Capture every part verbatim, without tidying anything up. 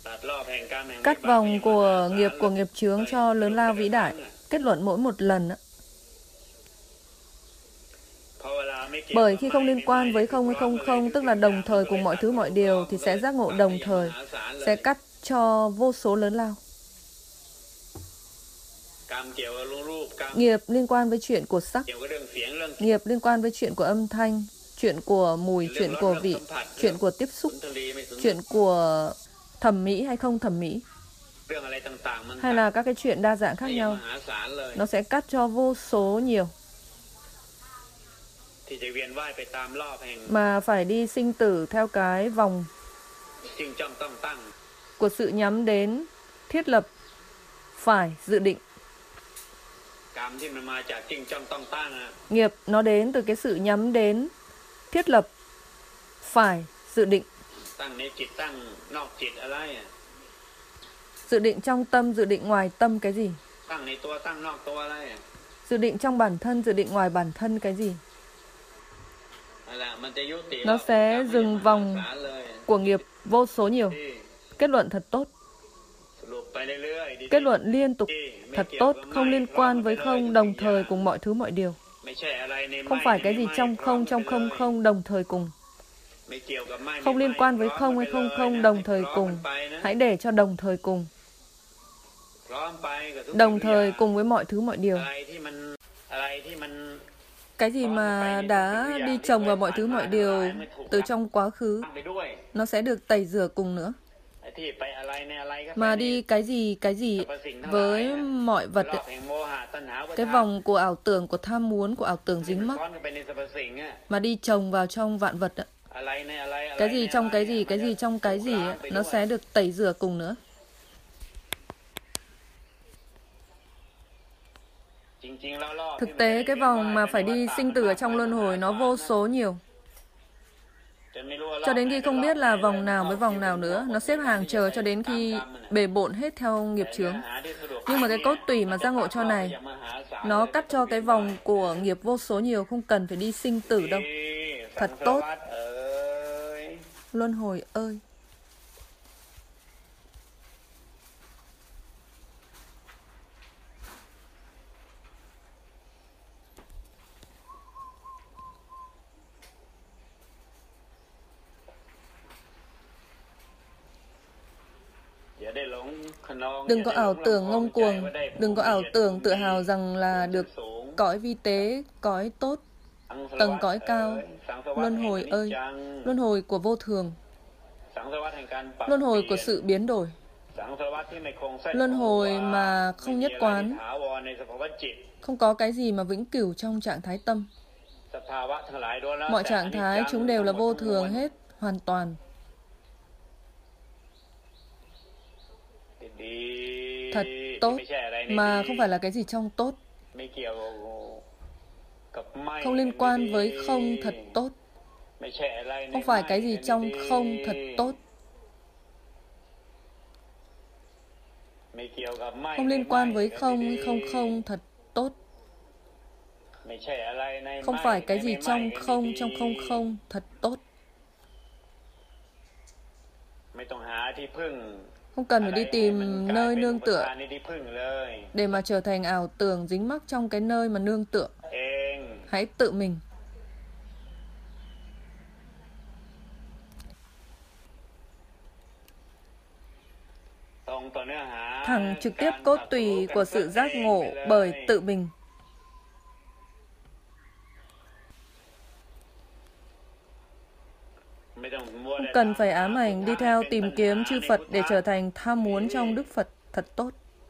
Cắt vòng của nghiệp của nghiệp chướng cho lớn lao vĩ đại. Kết luận mỗi một lần. Bởi khi không liên quan với không hay không không, tức là đồng thời cùng mọi thứ mọi điều, thì sẽ giác ngộ đồng thời, sẽ cắt cho vô số lớn lao. Nghiệp liên quan với chuyện của sắc, nghiệp liên quan với chuyện của âm thanh, chuyện của mùi, chuyện của vị, chuyện của tiếp xúc, chuyện của thẩm mỹ hay không thẩm mỹ, hay là các cái chuyện đa dạng khác nhau. Nó sẽ cắt cho vô số nhiều, mà phải đi sinh tử theo cái vòng của sự nhắm đến, thiết lập, phải, dự định. Nghiệp nó đến từ cái sự nhắm đến, thiết lập, phải, dự định. Dự định trong tâm, dự định ngoài tâm cái gì? Dự định trong bản thân, dự định ngoài bản thân cái gì? Nó sẽ dừng vòng của nghiệp vô số nhiều. Kết luận thật tốt. Kết luận liên tục thật tốt, không liên quan với không, đồng thời cùng mọi thứ mọi điều. Không phải cái gì trong không, trong không không, đồng thời cùng. Không liên quan với không hay không không, đồng thời cùng. Hãy để cho đồng thời cùng. Đồng thời cùng với mọi thứ mọi điều. Cái gì mà đã đi chồng vào mọi thứ mọi điều từ trong quá khứ, nó sẽ được tẩy rửa cùng nữa. Mà đi cái gì, cái gì với mọi vật ấy. Cái vòng của ảo tưởng, của tham muốn, của ảo tưởng dính mắc, mà đi chồng vào trong vạn vật ấy. Cái gì trong cái gì, cái gì trong cái gì ấy, nó sẽ được tẩy rửa cùng nữa. Thực tế cái vòng mà phải đi sinh tử ở trong luân hồi nó vô số nhiều. Cho đến khi không biết là vòng nào với vòng nào nữa, nó xếp hàng chờ cho đến khi bề bộn hết theo nghiệp chướng. Nhưng mà cái cốt tủy mà giác ngộ cho này, nó cắt cho cái vòng của nghiệp vô số nhiều, không cần phải đi sinh tử đâu. Thật tốt. Luân hồi ơi! Đừng có ảo tưởng ngông cuồng, đừng có ảo tưởng tự hào rằng là được cõi vi tế, cõi tốt, tầng cõi cao. Luân hồi ơi! Luân hồi của vô thường, luân hồi của sự biến đổi, luân hồi mà không nhất quán, không có cái gì mà vĩnh cửu trong trạng thái tâm. Mọi trạng thái chúng đều là vô thường hết, hoàn toàn. Thật tốt, mà không phải là cái gì trong tốt. Không liên quan với không thật tốt. Không phải cái gì trong không thật tốt. Không liên quan với không không không thật tốt. Không phải cái gì trong không trong không không thật tốt. Không cần phải đi tìm nơi nương tựa để mà trở thành ảo tưởng dính mắc trong cái nơi mà nương tựa. Hãy tự mình. Thẳng trực tiếp cốt tùy của sự giác ngộ bởi tự mình. Không cần phải ám ảnh đi theo tìm kiếm chư Phật để trở thành tham muốn trong Đức Phật thật tốt.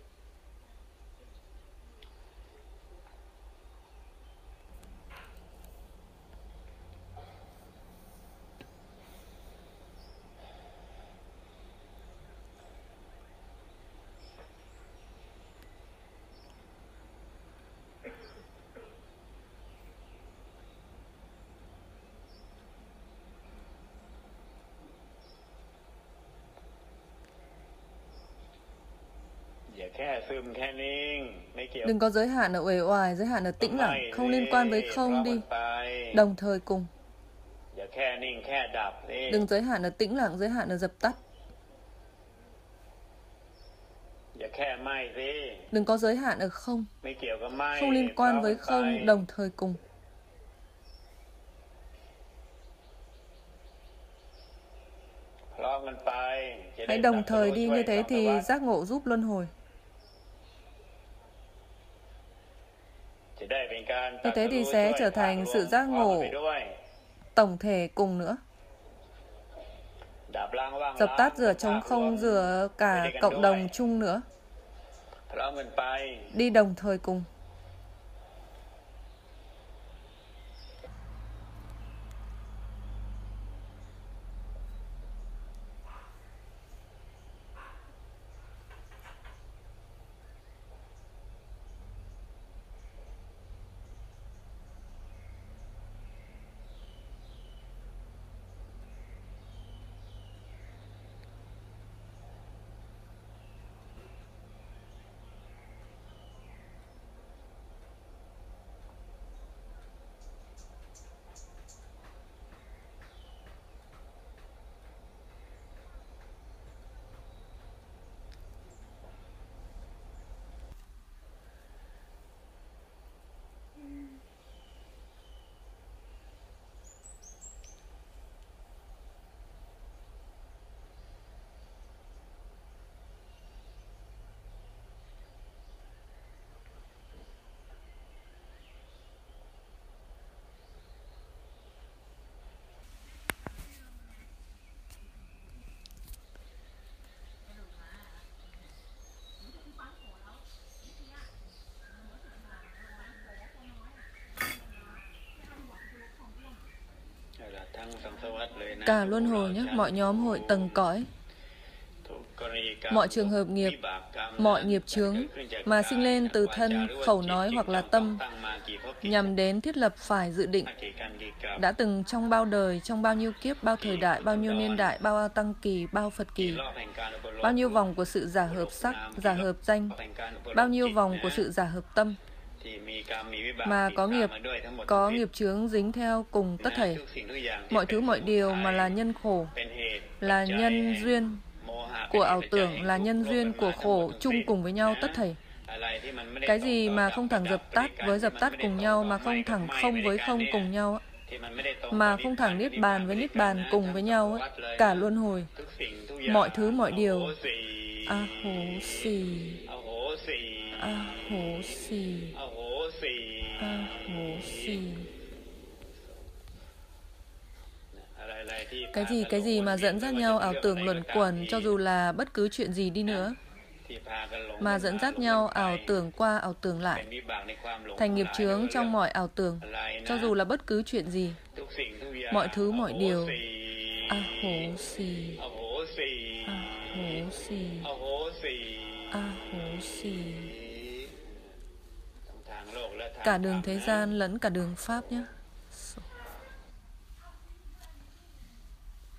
Đừng có giới hạn ở uể oải, giới hạn ở tĩnh lặng, không liên quan với không đi, đồng thời cùng. Đừng giới hạn ở tĩnh lặng, giới hạn ở dập tắt. Đừng có giới hạn ở không. Không liên quan với không, đồng thời cùng. Hãy đồng thời đi, như thế thì giác ngộ giúp luân hồi. Như thế thì sẽ trở thành sự giác ngộ tổng thể cùng nữa. Dập tắt giữa trống không, giữa cả cộng đồng chung nữa. Đi đồng thời cùng. Cả luân hồi nhé, mọi nhóm hội tầng cõi, mọi trường hợp nghiệp, mọi nghiệp chướng mà sinh lên từ thân, khẩu nói hoặc là tâm, nhằm đến thiết lập phải dự định, đã từng trong bao đời, trong bao nhiêu kiếp, bao thời đại, bao nhiêu niên đại, bao tăng kỳ, bao Phật kỳ, bao nhiêu vòng của sự giả hợp sắc, giả hợp danh, bao nhiêu vòng của sự giả hợp tâm, mà có nghiệp, có nghiệp chướng dính theo cùng tất thảy. Mọi thứ mọi điều mà là nhân khổ, là nhân duyên của ảo tưởng, là nhân duyên của khổ chung cùng với nhau tất thảy. Cái gì mà không thẳng dập tắt với dập tắt cùng nhau, mà không thẳng không với không cùng nhau, mà không thẳng niết bàn với niết bàn cùng với nhau, cả luân hồi, mọi thứ mọi điều, a hố xì, a hố xì, a hố xì. Cái gì, cái gì mà dẫn dắt nhau ảo tưởng luẩn quẩn, cho dù là bất cứ chuyện gì đi nữa, mà dẫn dắt nhau ảo tưởng qua ảo tưởng lại, thành nghiệp chướng trong mọi ảo tưởng, cho dù là bất cứ chuyện gì, mọi thứ mọi điều, a hố xì, a hố xì, a hố xì. Cả đường thế gian lẫn cả đường Pháp nhé.